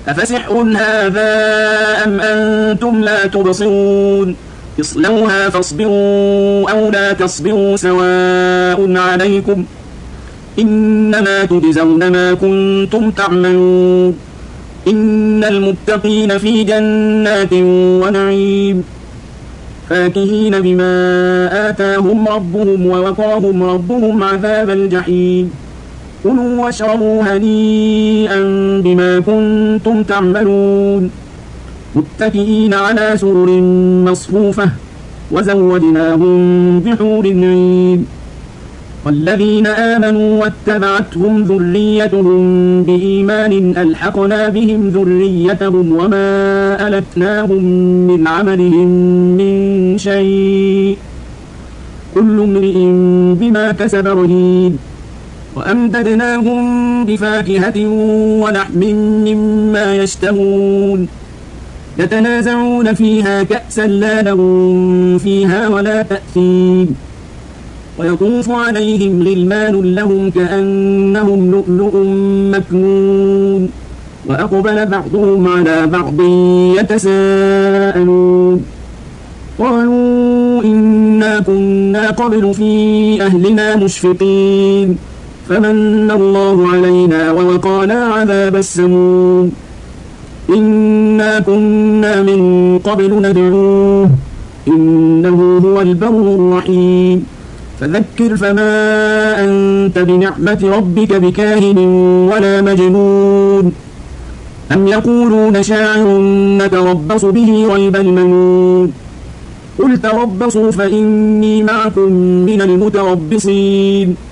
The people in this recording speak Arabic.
أفسحر هذا أم أنتم لا تبصرون اصلوها فاصبروا أو لا تصبروا سواء عليكم إنما تجزون ما كنتم تعملون إن المتقين في جنات ونعيم فاكهين بما آتاهم ربهم ووقاهم ربهم عذاب الجحيم كلوا واشربوا هنيئا بما كنتم تعملون متكئين على سرر مصفوفة وزوجناهم بحور عين والذين آمنوا واتبعتهم ذريتهم بإيمان ألحقنا بهم ذريتهم وما ألتناهم من عملهم من شيء كل امرئ بما كسب رهين وأمددناهم بفاكهة ولحم مما يشتهون يتنازعون فيها كأسا لا لهم فيها ولا تأثيم ويطوف عليهم غلمان لهم كأنهم لؤلؤ مكنون وأقبل بعضهم على بعض يتساءلون قالوا إنا كنا قبل في أهلنا مشفقين فمن الله علينا ووقانا عذاب السموم إنا كنا من قبل ندعوه إنه هو البر الرحيم فذكر فما أنت بنعمة ربك بكاهن ولا مجنون أم يقولون شاعر نتربص به ريب المنون قل تربصوا فإني معكم من المتربصين